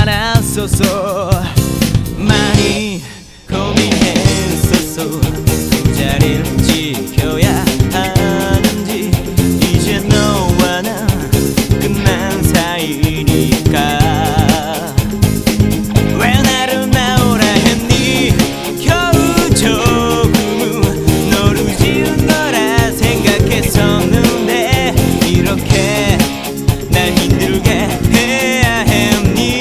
않았었어. 많이 고민했었어. 그 자리를 지켜야 하는지. 이제 너와 나 끝난 사이니까 왜 나를 나오라 했니. 겨우 조금은 너를 지은 거라 생각했었는데 이렇게 날 힘들게 해야 했니.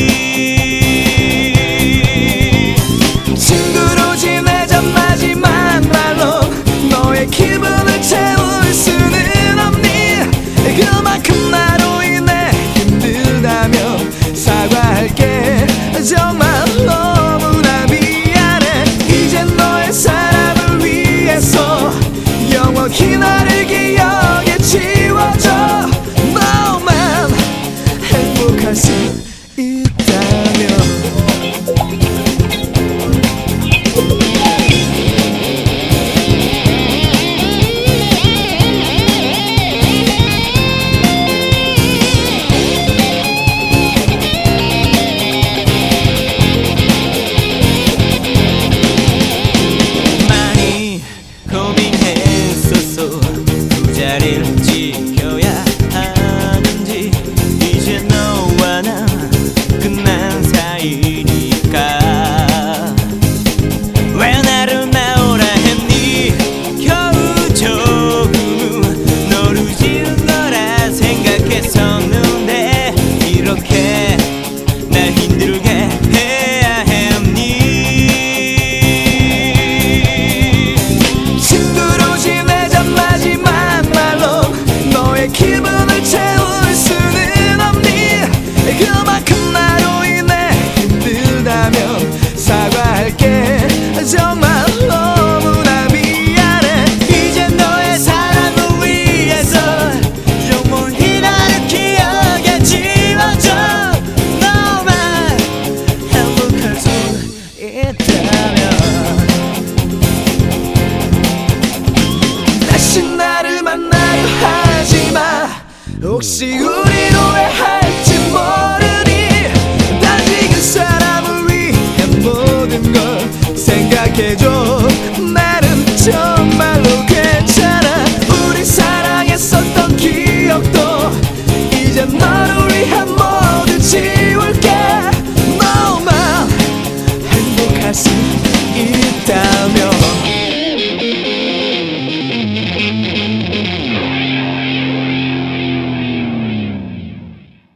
친구로 지내자 마지막 말로 너의 기분을 채울 수는 없니. 그만큼 나로 인해 힘들다면 사과할게. 정말 너무나 미안해. 이젠 너의 사랑을 위해서 영원히 나를 기억에 지워줘. 너만 행복할 수 있다면. 고민했었어. 그 자리를 지켜야 하는지. 이제 너와 나 끝난 사이니까 왜 나를 나오라 했니. 겨우 조금은 너를 지은 거라 생각했었는데 이렇게 날 힘들게 해야 했니. 기분을 채울 수는 없니. 그만큼 나로 인해 힘들다면 사과할게. 정말 너무나 미안해. 이제 너의 사랑을 위해서 영원히 나를 기억에 지워줘. 너만 행복할 수 있다면. 다시 나를 만나려 하지마. 혹시 우리 오해할지 모르니. 난 지금 사람을 위해 모든 걸 생각해줘.